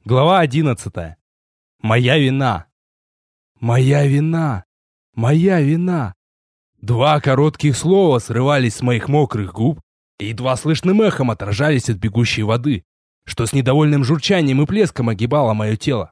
Глава 11. Моя вина. Моя вина. Моя вина. Два коротких слова срывались с моих мокрых губ и едва слышным эхом отражались от бегущей воды, что с недовольным журчанием и плеском огибало мое тело.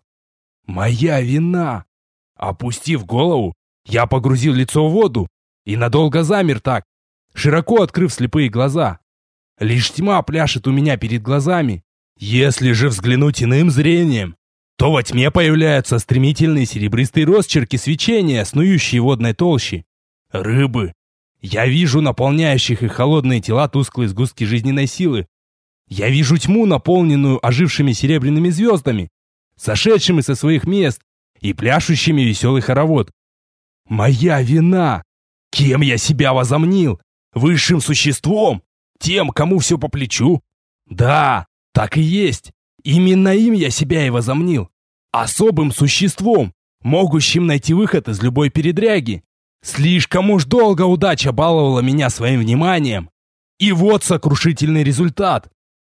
Моя вина. Опустив голову, я погрузил лицо в воду и надолго замер так, широко открыв слепые глаза. Лишь тьма пляшет у меня перед глазами. Если же взглянуть иным зрением, то во тьме появляются стремительные серебристые росчерки свечения, снующие в водной толще. Рыбы. Я вижу наполняющих их холодные тела тусклые сгустки жизненной силы. Я вижу тьму, наполненную ожившими серебряными звездами, сошедшими со своих мест и пляшущими веселый хоровод. Моя вина. Кем я себя возомнил? Высшим существом? Тем, кому все по плечу? Да. Так и есть. Именно им я себя и возомнил. Особым существом, могущим найти выход из любой передряги. Слишком уж долго удача баловала меня своим вниманием. И вот сокрушительный результат.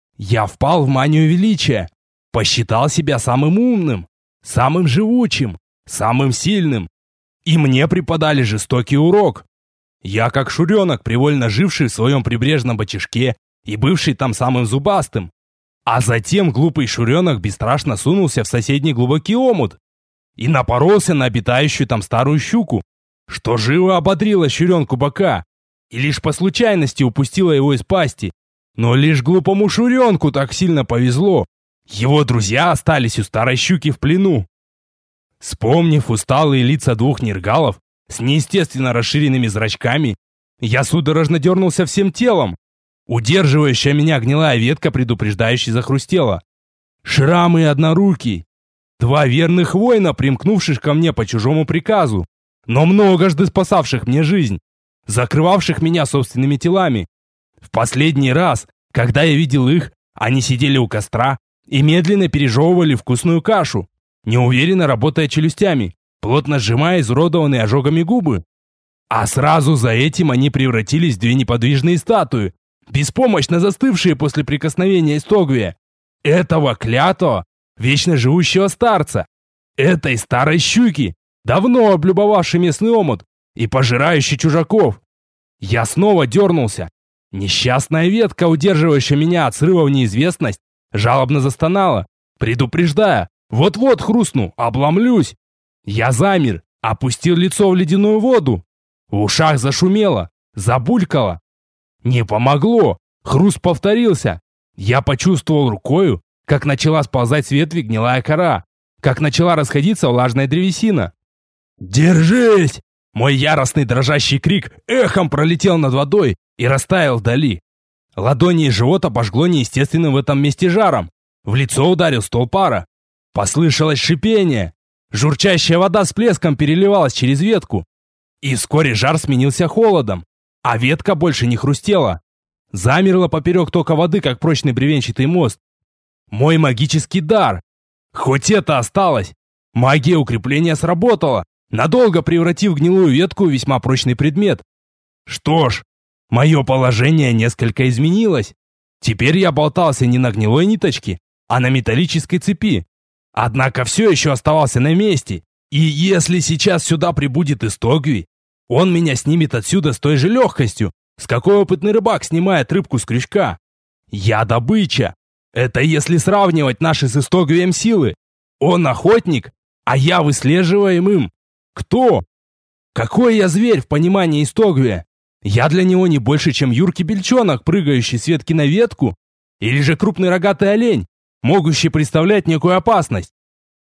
Я впал в манию величия. Посчитал себя самым умным, самым живучим, самым сильным. И мне преподали жестокий урок. Я как шуренок, привольно живший в своем прибрежном бочишке и бывший там самым зубастым. А затем глупый шуренок бесстрашно сунулся в соседний глубокий омут и напоролся на обитающую там старую щуку, что живо ободрило щуренку бока и лишь по случайности упустила его из пасти. Но лишь глупому шуренку так сильно повезло. Его друзья остались у старой щуки в плену. Вспомнив усталые лица двух нергалов с неестественно расширенными зрачками, я судорожно дернулся всем телом. Удерживающая меня гнилая ветка предупреждающе захрустела. Шрамы однорукий. Два верных воина, примкнувших ко мне по чужому приказу, но многожды спасавших мне жизнь, закрывавших меня собственными телами. В последний раз, когда я видел их, они сидели у костра и медленно пережевывали вкусную кашу, неуверенно работая челюстями, плотно сжимая изуродованные ожогами губы. А сразу за этим они превратились в две неподвижные статуи, беспомощно застывшие после прикосновения Истогвия, этого клятого, вечно живущего старца, этой старой щуки, давно облюбовавшей местный омут и пожирающей чужаков. Я снова дернулся. Несчастная ветка, удерживающая меня от срыва в неизвестность, жалобно застонала, предупреждая: вот-вот хрустну, обломлюсь. Я замер, опустил лицо в ледяную воду. В ушах зашумело, забулькало. Не помогло. Хруст повторился. Я почувствовал рукою, как начала сползать с ветви гнилая кора, как начала расходиться влажная древесина. «Держись!» Мой яростный дрожащий крик эхом пролетел над водой и растаял вдали. Ладони и живот обожгло неестественным в этом месте жаром. В лицо ударил столб пара. Послышалось шипение. Журчащая вода с плеском переливалась через ветку. И вскоре жар сменился холодом. А ветка больше не хрустела. Замерла поперек тока воды, как прочный бревенчатый мост. Мой магический дар. Хоть это осталось. Магия укрепления сработала, надолго превратив гнилую ветку в весьма прочный предмет. Что ж, мое положение несколько изменилось. Теперь я болтался не на гнилой ниточке, а на металлической цепи. Однако все еще оставался на месте. И если сейчас сюда прибудет Истогви, он меня снимет отсюда с той же легкостью, с какой опытный рыбак снимает рыбку с крючка. Я добыча. Это если сравнивать наши с Истогвием силы. Он охотник, а я выслеживаем им. Кто? Какой я зверь в понимании Истогвия? Я для него не больше, чем юркий бельчонок, прыгающий с ветки на ветку, или же крупный рогатый олень, могущий представлять некую опасность.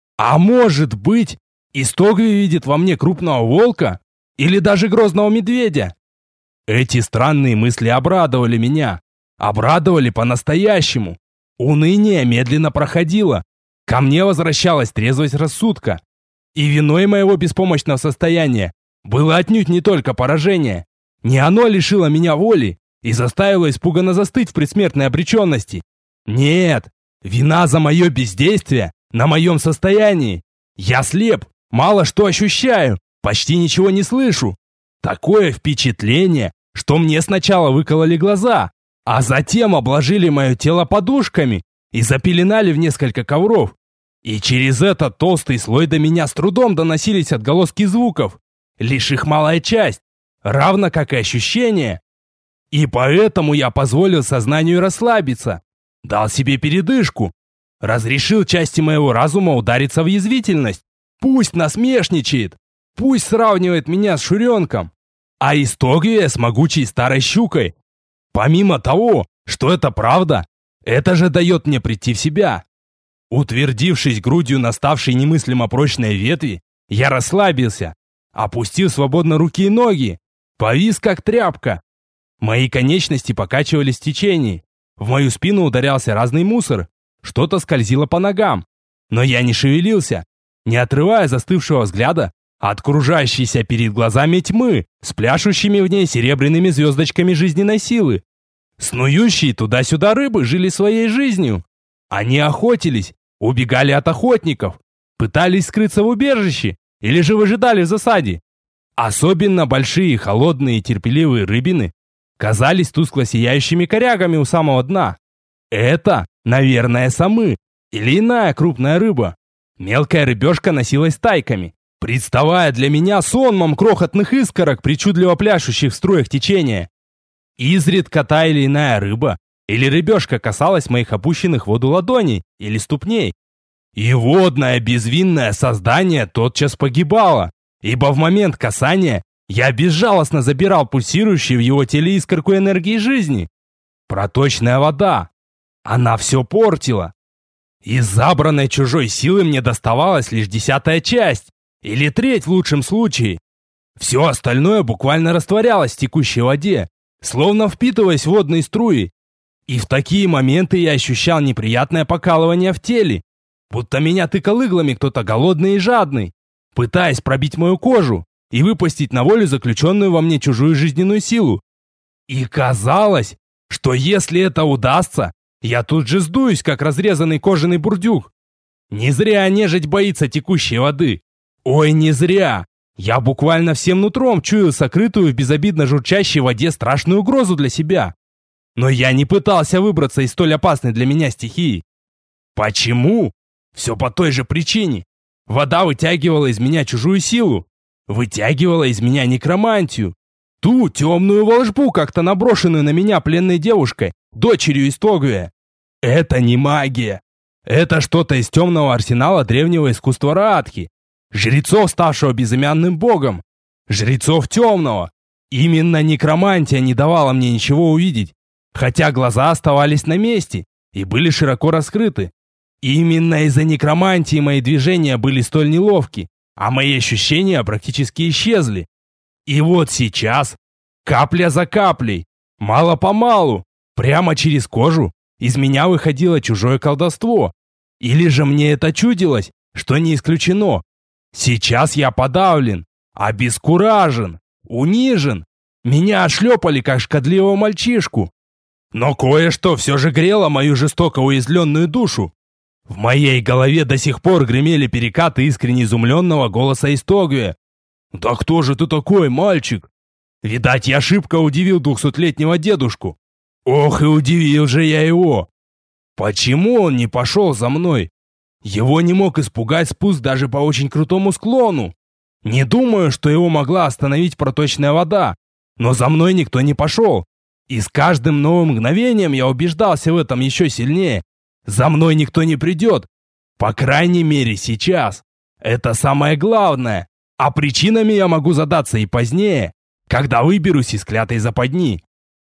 А может быть, Истогви видит во мне крупного волка? Или даже грозного медведя? Эти странные мысли обрадовали меня. Обрадовали по-настоящему. Уныние медленно проходило. Ко мне возвращалась трезвость рассудка. И виной моего беспомощного состояния было отнюдь не только поражение. Не оно лишило меня воли и заставило испуганно застыть в предсмертной обреченности. Нет, вина за мое бездействие на моем состоянии. Я слеп, мало что ощущаю. Почти ничего не слышу. Такое впечатление, что мне сначала выкололи глаза, а затем обложили мое тело подушками и запеленали в несколько ковров. И через этот толстый слой до меня с трудом доносились отголоски звуков. Лишь их малая часть, равно как и ощущения. И поэтому я позволил сознанию расслабиться, дал себе передышку, разрешил части моего разума удариться в язвительность. Пусть насмешничает, пусть сравнивает меня с Шуренком, а Истогвия с могучей старой щукой. Помимо того, что это правда, это же дает мне прийти в себя. Утвердившись грудью на ставшей немыслимо прочной ветви, я расслабился, опустил свободно руки и ноги, повис как тряпка. Мои конечности покачивались в течении, в мою спину ударялся разный мусор, что-то скользило по ногам, но я не шевелился, не отрывая застывшего взгляда от окружающейся перед глазами тьмы с пляшущими в ней серебряными звездочками жизненной силы. Снующие туда-сюда рыбы жили своей жизнью. Они охотились, убегали от охотников, пытались скрыться в убежище или же выжидали в засаде. Особенно большие, холодные и терпеливые рыбины казались тускло сияющими корягами у самого дна. Это, наверное, самы или иная крупная рыба. Мелкая рыбешка носилась тайками, представая для меня сонмом крохотных искорок, причудливо пляшущих в струях течения. Изредка та или иная рыба или рыбешка касалась моих опущенных в воду ладоней или ступней. И водное безвинное создание тотчас погибало, ибо в момент касания я безжалостно забирал пульсирующую в его теле искорку энергии жизни. Проточная вода. Она все портила. Из забранной чужой силы мне доставалась лишь 10-я часть, или треть в лучшем случае. Все остальное буквально растворялось в текущей воде, словно впитываясь в водные струи. И в такие моменты я ощущал неприятное покалывание в теле, будто меня тыкал иглами кто-то голодный и жадный, пытаясь пробить мою кожу и выпустить на волю заключенную во мне чужую жизненную силу. И казалось, что если это удастся, я тут же сдуюсь, как разрезанный кожаный бурдюк. Не зря нежить боится текущей воды. Ой, не зря. Я буквально всем нутром чуял сокрытую в безобидно журчащей воде страшную угрозу для себя. Но я не пытался выбраться из столь опасной для меня стихии. Почему? Все по той же причине. Вода вытягивала из меня чужую силу. Вытягивала из меня некромантию. Ту темную волшбу, как-то наброшенную на меня пленной девушкой, дочерью Истогвия. Это не магия. Это что-то из темного арсенала древнего искусства Раатхи. Жрецов, ставшего безымянным богом. Жрецов темного. Именно некромантия не давала мне ничего увидеть, хотя глаза оставались на месте и были широко раскрыты. Именно из-за некромантии мои движения были столь неловки, а мои ощущения практически исчезли. И вот сейчас, капля за каплей, мало-помалу, прямо через кожу, из меня выходило чужое колдовство. Или же мне это чудилось, что не исключено. Сейчас я подавлен, обескуражен, унижен. Меня отшлепали, как шкодливого мальчишку. Но кое-что все же грело мою жестоко уязвленную душу. В моей голове до сих пор гремели перекаты искренне изумленного голоса Истогвия. «Да кто же ты такой, мальчик?» Видать, я шибко удивил 200-летнего дедушку. Ох, и удивил же я его. Почему он не пошел за мной? Его не мог испугать спуск даже по очень крутому склону. Не думаю, что его могла остановить проточная вода. Но за мной никто не пошел. И с каждым новым мгновением я убеждался в этом еще сильнее. За мной никто не придет. По крайней мере, сейчас. Это самое главное. А причинами я могу задаться и позднее, когда выберусь из клятой западни.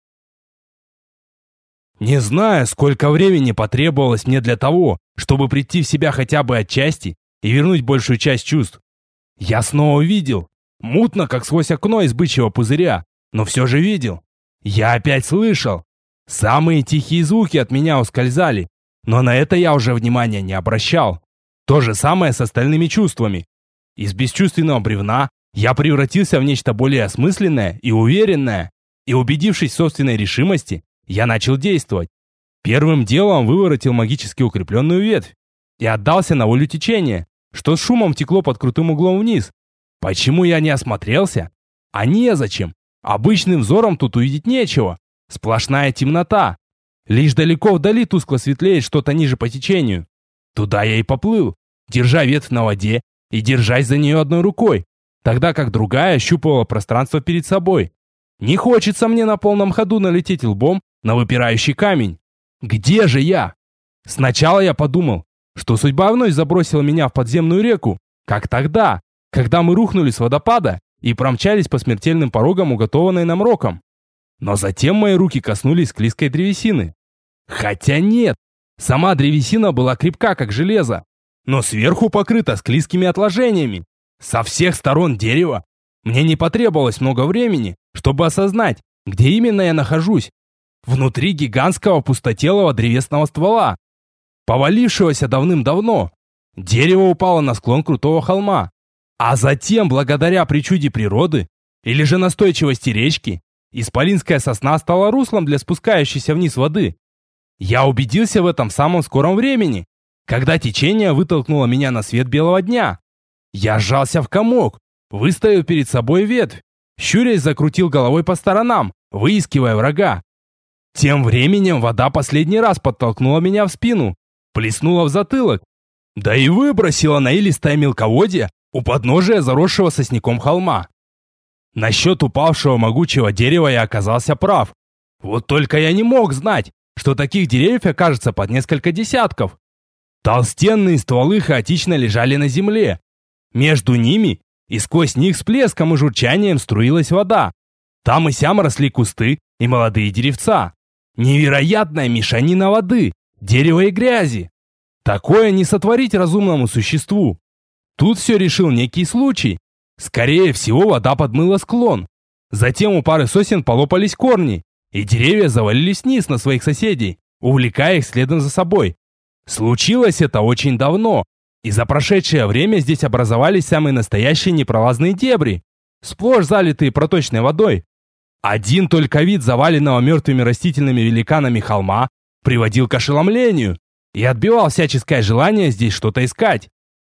Не знаю, сколько времени потребовалось мне для того, чтобы прийти в себя хотя бы отчасти и вернуть большую часть чувств. Я снова видел. Мутно, как сквозь окно из бычьего пузыря, но все же видел. Я опять слышал. Самые тихие звуки от меня ускользали, но на это я уже внимания не обращал. То же самое с остальными чувствами. Из бесчувственного бревна я превратился в нечто более осмысленное и уверенное. И убедившись в собственной решимости, я начал действовать. Первым делом выворотил магически укрепленную ветвь и отдался на волю течения, что с шумом текло под крутым углом вниз. Почему я не осмотрелся? А незачем. Обычным взором тут увидеть нечего. Сплошная темнота. Лишь далеко вдали тускло светлеет что-то ниже по течению. Туда я и поплыл, держа ветвь на воде и держась за нее одной рукой, тогда как другая ощупывала пространство перед собой. Не хочется мне на полном ходу налететь лбом на выпирающий камень. Где же я? Сначала я подумал, что судьба вновь забросила меня в подземную реку, как тогда, когда мы рухнули с водопада и промчались по смертельным порогам, уготованной нам роком. Но затем мои руки коснулись склизкой древесины. Хотя нет, сама древесина была крепка, как железо, но сверху покрыта склизкими отложениями. Со всех сторон дерева. Мне не потребовалось много времени, чтобы осознать, где именно я нахожусь. Внутри гигантского пустотелого древесного ствола, повалившегося давным-давно. Дерево упало на склон крутого холма. А затем, благодаря причуде природы, или же настойчивости речки, исполинская сосна стала руслом для спускающейся вниз воды. Я убедился в этом в самом скором времени, когда течение вытолкнуло меня на свет белого дня. Я сжался в комок, выставил перед собой ветвь, щурясь закрутил головой по сторонам, выискивая врага. Тем временем вода последний раз подтолкнула меня в спину, плеснула в затылок, да и выбросила на илистое мелководье у подножия заросшего сосняком холма. Насчет упавшего могучего дерева я оказался прав. Вот только я не мог знать, что таких деревьев окажется под несколько десятков. Толстенные стволы хаотично лежали на земле. Между ними и сквозь них с плеском и журчанием струилась вода. Там и сям росли кусты и молодые деревца. Невероятная мешанина воды, дерева и грязи. Такое не сотворить разумному существу. Тут все решил некий случай. Скорее всего, вода подмыла склон. Затем у пары сосен полопались корни, и деревья завалились вниз на своих соседей, увлекая их следом за собой. Случилось это очень давно, и за прошедшее время здесь образовались самые настоящие непролазные дебри, сплошь залитые проточной водой. Один только вид заваленного мертвыми растительными великанами холма приводил к ошеломлению и отбивал всяческое желание здесь что-то искать.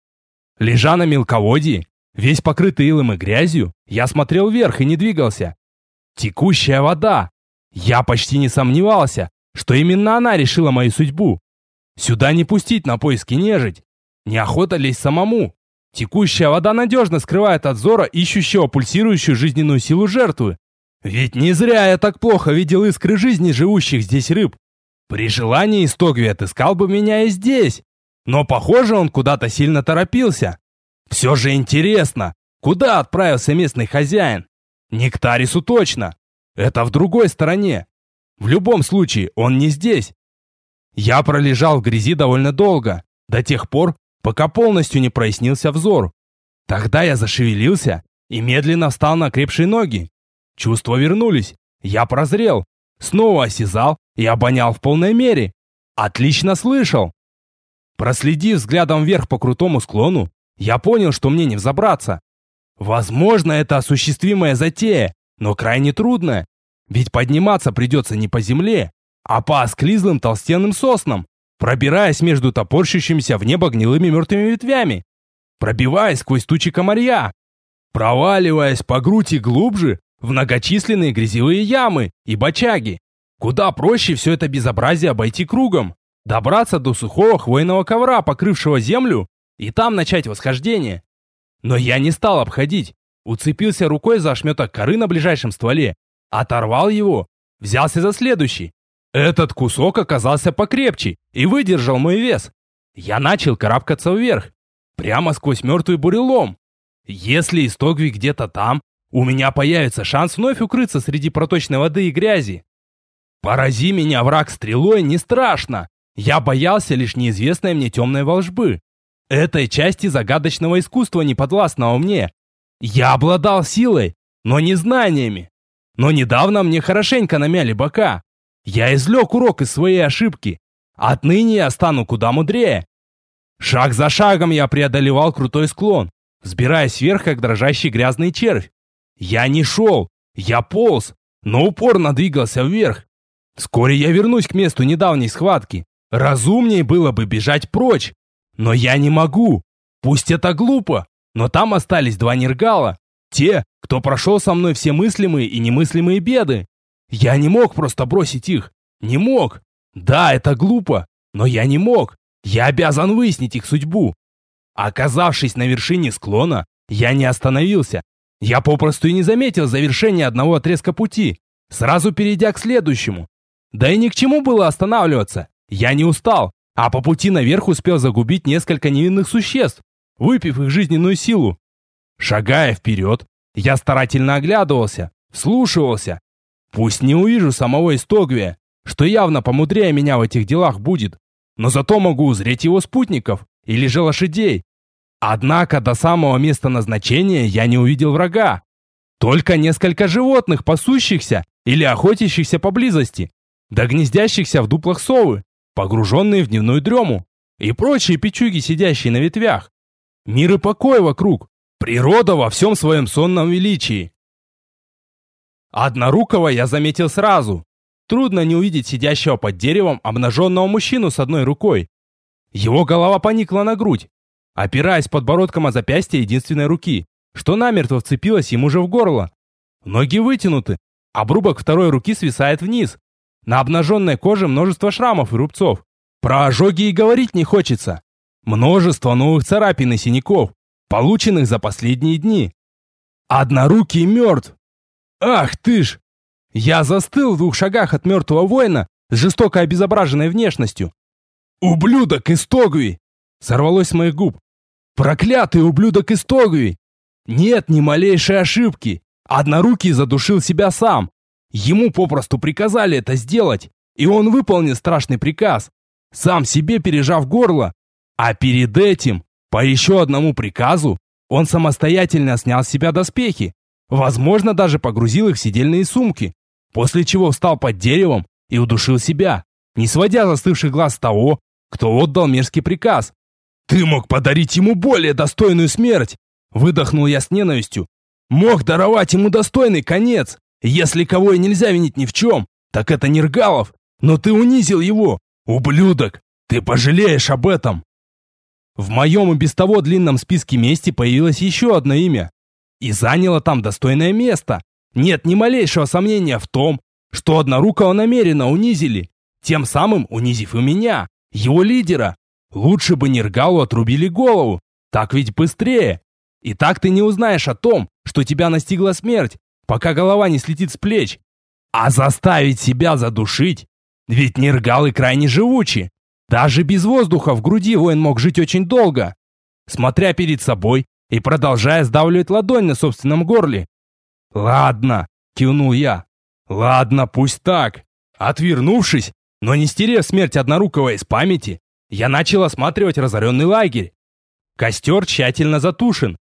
Лежа на мелководье, весь покрытый илом и грязью, я смотрел вверх и не двигался. Текущая вода. Я почти не сомневался, что именно она решила мою судьбу. Сюда не пустить на поиски нежить. Неохота лезть самому. Текущая вода надежно скрывает от взора ищущего пульсирующую жизненную силу жертвы. Ведь не зря я так плохо видел искры жизни живущих здесь рыб. При желании Истогви отыскал бы меня и здесь. Но, похоже, он куда-то сильно торопился. Все же интересно, куда отправился местный хозяин? Не к Тарису точно. Это в другой стороне. В любом случае, он не здесь. Я пролежал в грязи довольно долго, до тех пор, пока полностью не прояснился взор. Тогда я зашевелился и медленно встал на крепшие ноги. Чувства вернулись. Я прозрел, снова осязал и обонял в полной мере. Отлично слышал. Проследив взглядом вверх по крутому склону, я понял, что мне не взобраться. Возможно, это осуществимая затея, но крайне трудная. Ведь подниматься придется не по земле, а по осклизлым толстенным соснам, пробираясь между топорщущимися в небо гнилыми мертвыми ветвями, пробиваясь сквозь тучи комарья, проваливаясь по грудь и глубже в многочисленные грязевые ямы и бочаги. Куда проще все это безобразие обойти кругом, добраться до сухого хвойного ковра, покрывшего землю, и там начать восхождение. Но я не стал обходить, уцепился рукой за ошметок коры на ближайшем стволе, оторвал его, взялся за следующий. Этот кусок оказался покрепче и выдержал мой вес. Я начал карабкаться вверх, прямо сквозь мертвый бурелом. Если Истогви где-то там, у меня появится шанс вновь укрыться среди проточной воды и грязи. Порази меня враг стрелой, не страшно. Я боялся лишь неизвестной мне темной волжбы. Этой части загадочного искусства, неподвластного мне. Я обладал силой, но не знаниями. Но недавно мне хорошенько намяли бока. Я извлек урок из своей ошибки. Отныне я стану куда мудрее. Шаг за шагом я преодолевал крутой склон, взбираясь вверх, как дрожащий грязный червь. Я не шел, я полз, но упорно двигался вверх. Вскоре я вернусь к месту недавней схватки. Разумнее было бы бежать прочь. Но я не могу. Пусть это глупо, но там остались два нергала. Те, кто прошел со мной все мыслимые и немыслимые беды. Я не мог просто бросить их. Не мог. Да, это глупо, но я не мог. Я обязан выяснить их судьбу. Оказавшись на вершине склона, я не остановился. Я попросту и не заметил завершения одного отрезка пути, сразу перейдя к следующему. Да и ни к чему было останавливаться. Я не устал, а по пути наверх успел загубить несколько невинных существ, выпив их жизненную силу. Шагая вперед, я старательно оглядывался, вслушивался. Пусть не увижу самого Истогвия, что явно помудрее меня в этих делах будет, но зато могу узреть его спутников или же лошадей. Однако до самого места назначения я не увидел врага. Только несколько животных, пасущихся или охотящихся поблизости, да гнездящихся в дуплах совы, погруженные в дневную дрему, и прочие печуги, сидящие на ветвях. Мир и покой вокруг, природа во всем своем сонном величии. Однорукого я заметил сразу. Трудно не увидеть сидящего под деревом обнаженного мужчину с одной рукой. Его голова поникла на грудь, опираясь подбородком о запястье единственной руки, что намертво вцепилась ему же в горло. Ноги вытянуты, обрубок второй руки свисает вниз. На обнаженной коже множество шрамов и рубцов. Про ожоги и говорить не хочется. Множество новых царапин и синяков, полученных за последние дни. Однорукий мертв. Ах ты ж! Я застыл в 2 шагах от мертвого воина с жестоко обезображенной внешностью. «Ублюдок Истогви!» сорвалось с моих губ. «Проклятый ублюдок Истогви!» Нет ни малейшей ошибки. Однорукий задушил себя сам. Ему попросту приказали это сделать, и он выполнил страшный приказ, сам себе пережав горло. А перед этим, по еще одному приказу, он самостоятельно снял с себя доспехи, возможно, даже погрузил их в седельные сумки, после чего встал под деревом и удушил себя, не сводя застывших глаз с того, кто отдал мерзкий приказ. «Ты мог подарить ему более достойную смерть!» Выдохнул я с ненавистью. «Мог даровать ему достойный конец! Если кого и нельзя винить ни в чем, так это Нергалов, но ты унизил его! Ублюдок! Ты пожалеешь об этом!» В моем и без того длинном списке мести появилось еще одно имя. И заняло там достойное место. Нет ни малейшего сомнения в том, что Однорукого намеренно унизили, тем самым унизив и меня, его лидера. Лучше бы Нергалу отрубили голову, так ведь быстрее. И так ты не узнаешь о том, что тебя настигла смерть, пока голова не слетит с плеч. А заставить себя задушить? Ведь Нергалы крайне живучи. Даже без воздуха в груди воин мог жить очень долго, смотря перед собой и продолжая сдавливать ладонь на собственном горле. «Ладно», — кивнул я. «Ладно, пусть так». Отвернувшись, но не стерев смерть Однорукого из памяти, я начал осматривать разоренный лагерь. Костер тщательно затушен,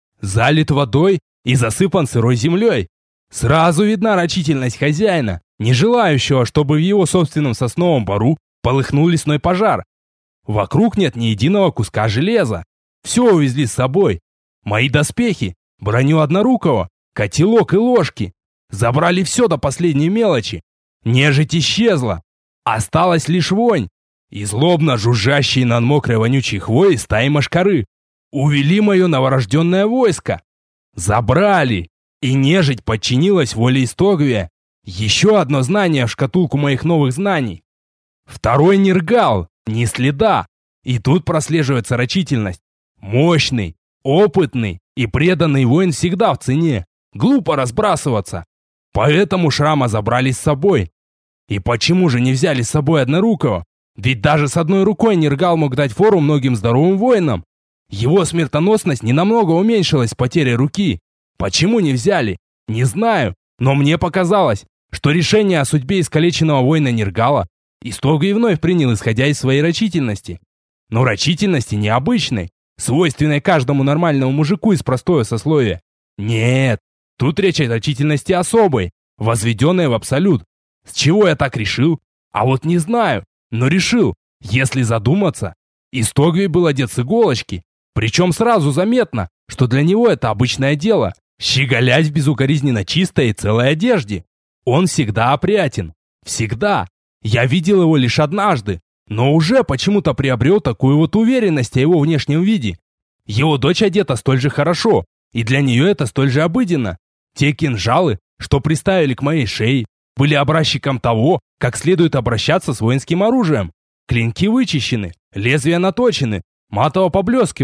залит водой и засыпан сырой землей. Сразу видна рачительность хозяина, не желающего, чтобы в его собственном сосновом бору полыхнул лесной пожар. Вокруг нет ни единого куска железа. Все увезли с собой. Мои доспехи, броню Однорукого, котелок и ложки. Забрали все до последней мелочи. Нежить исчезла. Осталась лишь вонь и злобно жужжащие над мокрой вонючей хвоей стаи мошкары. Увели мое новорожденное войско. Забрали. И нежить подчинилась воле Истогвия. Еще одно знание в шкатулку моих новых знаний. Второй Нергал, ни следа. И тут прослеживается рачительность. Мощный, опытный и преданный воин всегда в цене. Глупо разбрасываться. Поэтому Шрама забрали с собой. И почему же не взяли с собой Однорукого? Ведь даже с одной рукой Нергал мог дать фору многим здоровым воинам. Его смертоносность ненамного уменьшилась с потерей руки. Почему не взяли? Не знаю, но мне показалось, что решение о судьбе искалеченного воина Нергала Истогвий вновь принял, исходя из своей рачительности. Но рачительности необычной, свойственной каждому нормальному мужику из простого сословия. Нет, тут речь о рачительности особой, возведенной в абсолют. С чего я так решил? А вот не знаю, но решил, если задуматься. Истогвий был одет с иголочки, причем сразу заметно, что для него это обычное дело – щеголять в безукоризненно чистой и целой одежде. Он всегда опрятен. Всегда. Я видел его лишь однажды, но уже почему-то приобрел такую вот уверенность о его внешнем виде. Его дочь одета столь же хорошо, и для нее это столь же обыденно. Те кинжалы, что приставили к моей шее, были образчиком того, как следует обращаться с воинским оружием. Клинки вычищены, лезвия наточены, матово поблескивают.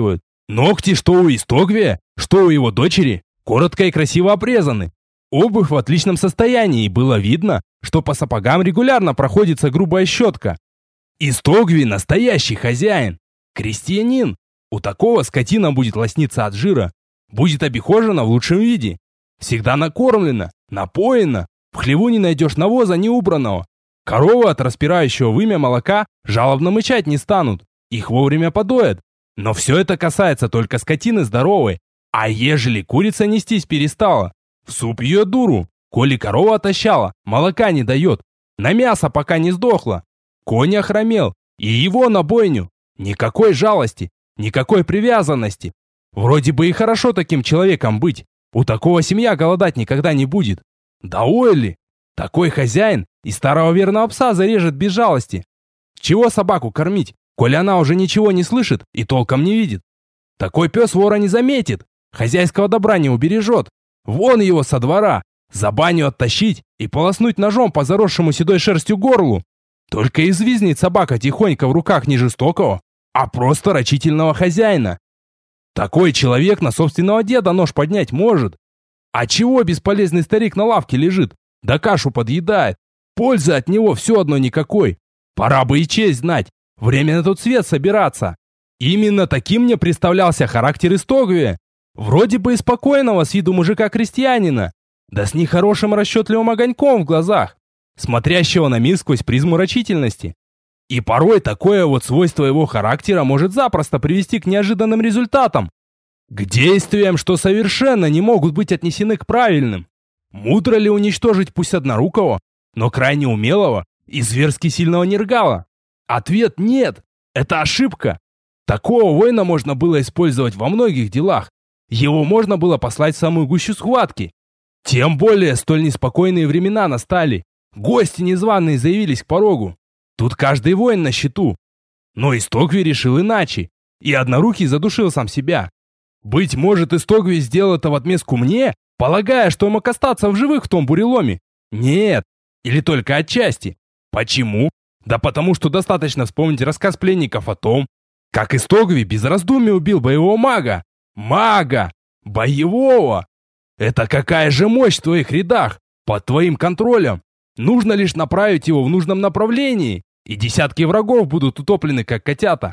Ногти, что у Истогвия, что у его дочери, коротко и красиво обрезаны. Обувь в отличном состоянии, и было видно, что по сапогам регулярно проходится грубая щетка. Истогви настоящий хозяин, крестьянин. У такого скотина будет лосниться от жира, будет обихожена в лучшем виде. Всегда накормлена, напоена, в хлеву не найдешь навоза неубранного. Коровы от распирающего вымя молока жалобно мычать не станут, их вовремя подоят. Но все это касается только скотины здоровой. А ежели курица нестись перестала, в суп ее дуру, коли корова отощала, молока не дает, на мясо пока не сдохла. Конь охромел, и его на бойню. Никакой жалости, никакой привязанности. Вроде бы и хорошо таким человеком быть. У такого семья голодать никогда не будет. Да ой ли, такой хозяин и старого верного пса зарежет без жалости. Чего собаку кормить, коли она уже ничего не слышит и толком не видит? Такой пес вора не заметит, хозяйского добра не убережет. Вон его со двора, за баню оттащить и полоснуть ножом по заросшему седой шерстью горлу. Только извизнет собака тихонько в руках не жестокого, а просто рачительного хозяина. Такой человек на собственного деда нож поднять может. А чего бесполезный старик на лавке лежит, да кашу подъедает? Пользы от него все одно никакой. Пора бы и честь знать, время на тот свет собираться. Именно таким мне представлялся характер Истогвия. Вроде бы и спокойного с виду мужика-крестьянина, да с нехорошим расчетливым огоньком в глазах, смотрящего на мир сквозь призму рачительности. И порой такое вот свойство его характера может запросто привести к неожиданным результатам, к действиям, что совершенно не могут быть отнесены к правильным. Мудро ли уничтожить пусть однорукого, но крайне умелого и зверски сильного Нергала? Ответ нет, это ошибка. Такого воина можно было использовать во многих делах. Его можно было послать в самую гущу схватки. Тем более столь неспокойные времена настали. Гости незваные заявились к порогу. Тут каждый воин на счету. Но Истогви решил иначе. И однорукий задушил сам себя. Быть может, Истогви сделал это в отместку мне, полагая, что мог остаться в живых в том буреломе? Нет. Или только отчасти. Почему? Да потому что достаточно вспомнить рассказ пленников о том, как Истогви без раздумий убил боевого мага. Мага! Боевого! Это какая же мощь в твоих рядах, под твоим контролем. Нужно лишь направить его в нужном направлении, и десятки врагов будут утоплены, как котята.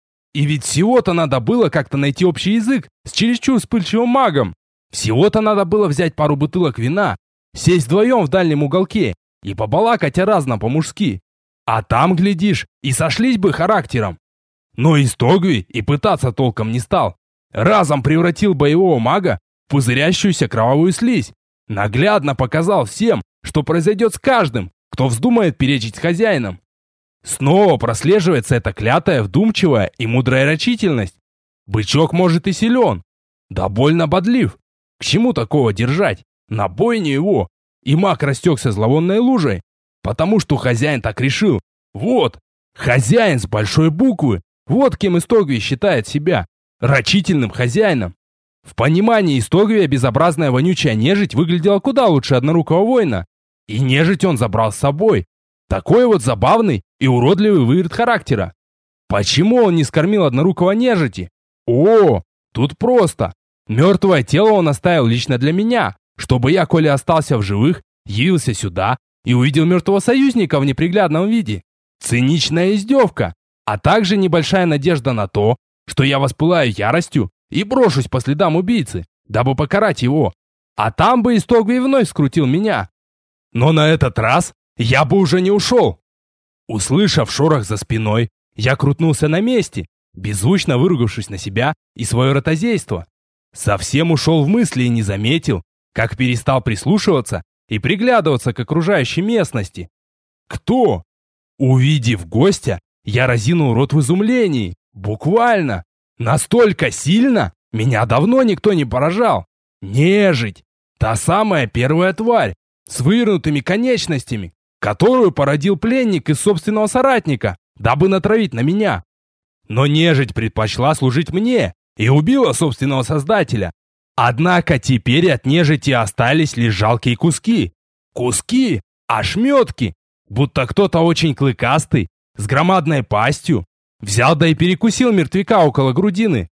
И ведь всего-то надо было как-то найти общий язык с чересчур вспыльчивым магом. Всего-то надо было взять пару бутылок вина, сесть вдвоем в дальнем уголке и побалакать о разном по-мужски. А там, глядишь, и сошлись бы характером. Но Истогви и пытаться толком не стал. Разом превратил боевого мага в пузырящуюся кровавую слизь. Наглядно показал всем, что произойдет с каждым, кто вздумает перечить с хозяином. Снова прослеживается эта клятая, вдумчивая и мудрая рачительность. Бычок может и силен, да больно бодлив. К чему такого держать? На бойне его. И маг растекся зловонной лужей, потому что хозяин так решил. Вот, хозяин с большой буквы. Вот кем Истогви считает себя. Рачительным хозяином. В понимании Истогвия безобразная вонючая нежить выглядела куда лучше однорукого воина. И нежить он забрал с собой. Такой вот забавный и уродливый выверт характера. Почему он не скормил однорукого нежити? О, тут просто. Мертвое тело он оставил лично для меня, чтобы я, коли остался в живых, явился сюда и увидел мертвого союзника в неприглядном виде. Циничная издевка, а также небольшая надежда на то, что я воспылаю яростью и брошусь по следам убийцы, дабы покарать его. А там бы Истогви вновь скрутил меня. Но на этот раз я бы уже не ушел. Услышав шорох за спиной, я крутнулся на месте, беззвучно выругавшись на себя и свое ротозейство. Совсем ушел в мысли и не заметил, как перестал прислушиваться и приглядываться к окружающей местности. Кто? Увидев гостя, я разинул рот в изумлении. Буквально. Настолько сильно меня давно никто не поражал. Нежить. Та самая первая тварь с вывернутыми конечностями, которую породил пленник из собственного соратника, дабы натравить на меня. Но нежить предпочла служить мне и убила собственного создателя. Однако теперь от нежити остались лишь жалкие куски. Куски, ошметки, будто кто-то очень клыкастый, с громадной пастью, взял да и перекусил мертвяка около грудины.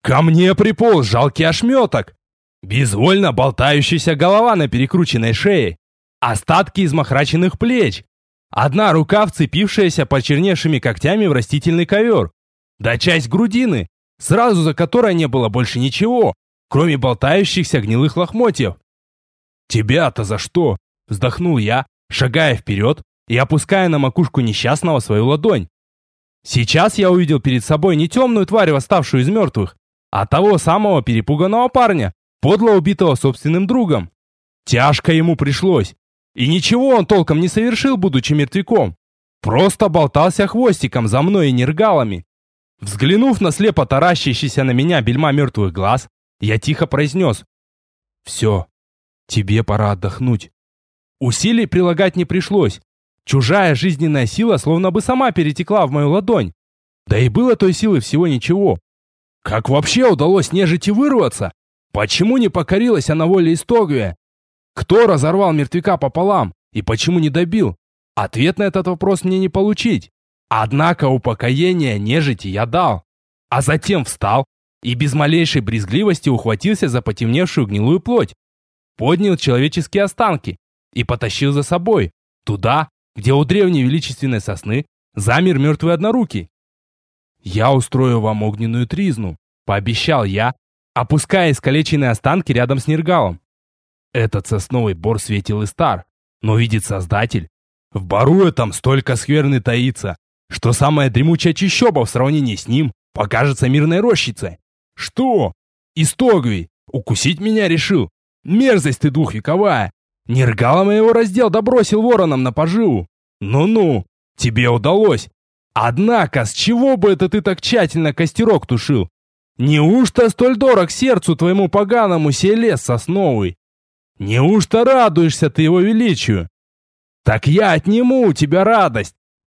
Ко мне приполз жалкий ошметок. Безвольно болтающаяся голова на перекрученной шее. Остатки измахраченных плеч. Одна рука, вцепившаяся почерневшими когтями в растительный ковер. Да часть грудины, сразу за которой не было больше ничего, кроме болтающихся гнилых лохмотьев. «Тебя-то за что?» – вздохнул я, шагая вперед и опуская на макушку несчастного свою ладонь. Сейчас я увидел перед собой не темную тварь, восставшую из мертвых, а того самого перепуганного парня, подло убитого собственным другом. Тяжко ему пришлось. И ничего он толком не совершил, будучи мертвяком. Просто болтался хвостиком за мной и нергалами. Взглянув на слепо таращащийся на меня бельма мертвых глаз, я тихо произнес: «Все, тебе пора отдохнуть». Усилий прилагать не пришлось. Чужая жизненная сила словно бы сама перетекла в мою ладонь. Да и было той силы всего ничего. Как вообще удалось нежити вырваться? Почему не покорилась она воле Истогвия? Кто разорвал мертвяка пополам и почему не добил? Ответ на этот вопрос мне не получить. Однако упокоение нежити я дал. А затем встал и без малейшей брезгливости ухватился за потемневшую гнилую плоть. Поднял человеческие останки и потащил за собой, туда, где у древней величественной сосны замер мертвый однорукий. «Я устрою вам огненную тризну», — пообещал я, опуская искалеченные останки рядом с нергалом. Этот сосновый бор светил и стар, но видит Создатель. В бору этом столько скверны таится, что самая дремучая чащоба в сравнении с ним покажется мирной рощицей. Что? Истогвий укусить меня решил? Мерзость ты двухвековая! Нергала моего раздел добросил вороном на поживу. Ну-ну, тебе удалось. Однако, с чего бы это ты так тщательно костерок тушил? Неужто столь дорог сердцу твоему поганому сей лес сосновый? Неужто радуешься ты его величию? Так я отниму у тебя радость.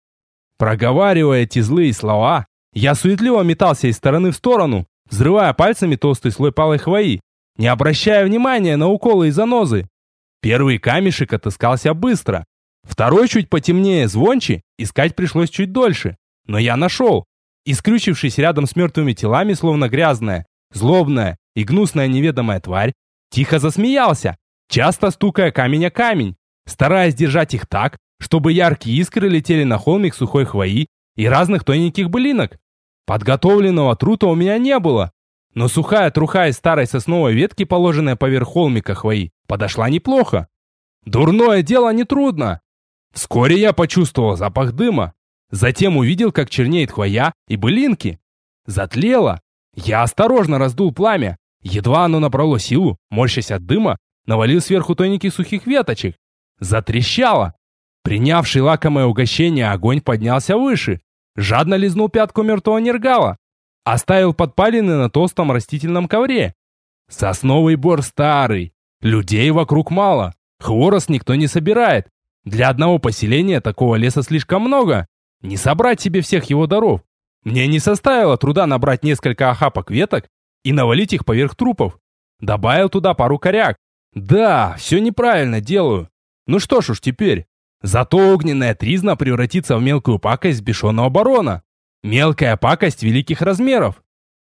Проговаривая эти злые слова, я суетливо метался из стороны в сторону, взрывая пальцами толстый слой палой хвои, не обращая внимания на уколы и занозы. Первый камешек отыскался быстро. Второй, чуть потемнее, звонче, искать пришлось чуть дольше. Но я нашел. И, скрючившись рядом с мертвыми телами, словно грязная, злобная и гнусная неведомая тварь, тихо засмеялся, часто стукая камень о камень, стараясь держать их так, чтобы яркие искры летели на холмик сухой хвои и разных тоненьких былинок. Подготовленного трута у меня не было, но сухая труха из старой сосновой ветки, положенная поверх холмика хвои, подошла неплохо. Дурное дело нетрудно. Вскоре я почувствовал запах дыма, затем увидел, как чернеет хвоя и былинки. Затлело. Я осторожно раздул пламя. Едва оно набрало силу, морщась от дыма, навалил сверху тоненьких сухих веточек. Затрещало. Принявший лакомое угощение огонь поднялся выше, жадно лизнул пятку мертвого нергала, оставил подпалины на толстом растительном ковре. Сосновый бор старый, людей вокруг мало, хворост никто не собирает. Для одного поселения такого леса слишком много, не собрать себе всех его даров. Мне не составило труда набрать несколько охапок веток и навалить их поверх трупов. Добавил туда пару коряк. Да, все неправильно делаю. Ну что ж уж теперь. Зато огненная тризна превратится в мелкую пакость взбешенного барона. Мелкая пакость великих размеров.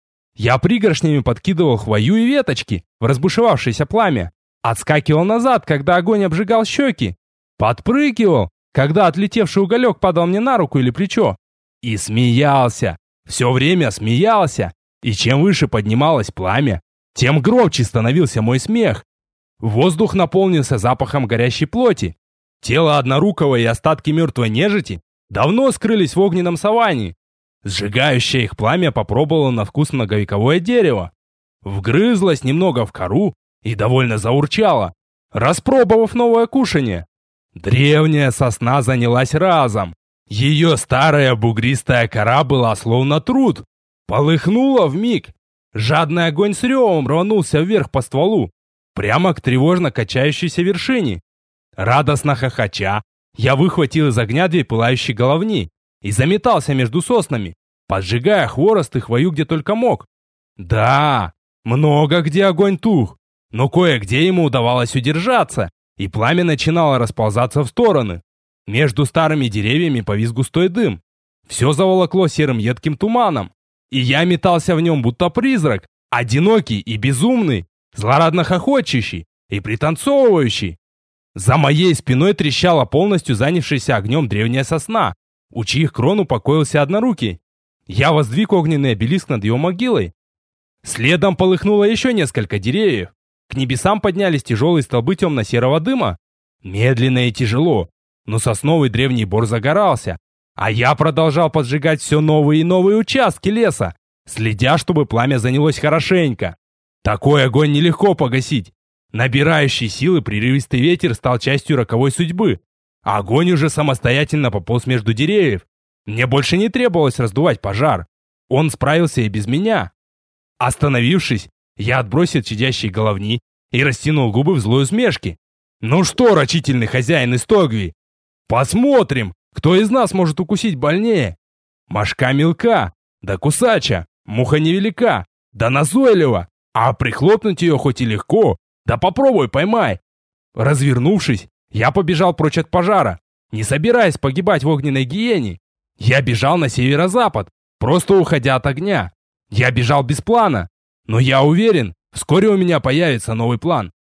Я пригоршнями подкидывал хвою и веточки в разбушевавшееся пламя. Отскакивал назад, когда огонь обжигал щеки. Подпрыгивал, когда отлетевший уголек падал мне на руку или плечо. И смеялся. Все время смеялся. И чем выше поднималось пламя, тем громче становился мой смех. Воздух наполнился запахом горящей плоти. Тело однорукого и остатки мертвой нежити давно скрылись в огненном саванне. Сжигающее их пламя попробовало на вкус многовековое дерево. Вгрызлось немного в кору и довольно заурчало, распробовав новое кушанье. Древняя сосна занялась разом. Ее старая бугристая кора была словно труд. Полыхнула вмиг. Жадный огонь с ревом рванулся вверх по стволу, прямо к тревожно качающейся вершине. Радостно хохоча, я выхватил из огня две пылающие головни и заметался между соснами, поджигая хворост и хвою где только мог. Да, много где огонь тух, но кое-где ему удавалось удержаться, и пламя начинало расползаться в стороны. Между старыми деревьями повис густой дым. Все заволокло серым едким туманом, и я метался в нем, будто призрак, Одинокий и безумный, злорадно хохочущий и пританцовывающий. За моей спиной трещала полностью занявшаяся огнем древняя сосна, у чьих крон упокоился однорукий. Я воздвиг огненный обелиск над его могилой. Следом полыхнуло еще несколько деревьев. К небесам поднялись тяжелые столбы темно-серого дыма. Медленно и тяжело, но сосновый древний бор загорался, а я продолжал поджигать все новые и новые участки леса, следя, чтобы пламя занялось хорошенько. Такой огонь нелегко погасить. Набирающий силы прерывистый ветер стал частью роковой судьбы. Огонь уже самостоятельно пополз между деревьев. Мне больше не требовалось раздувать пожар. Он справился и без меня. Остановившись, я отбросил чадящие головни и растянул губы в злой усмешке. Ну что, рачительный хозяин из Тогви, посмотрим, кто из нас может укусить больнее. Мошка мелка, да кусача, муха невелика, да назойлива, а прихлопнуть ее хоть и легко, да попробуй поймай. Развернувшись, я побежал прочь от пожара, не собираясь погибать в огненной гиене. Я бежал на северо-запад, просто уходя от огня. Я бежал без плана, но я уверен, вскоре у меня появится новый план.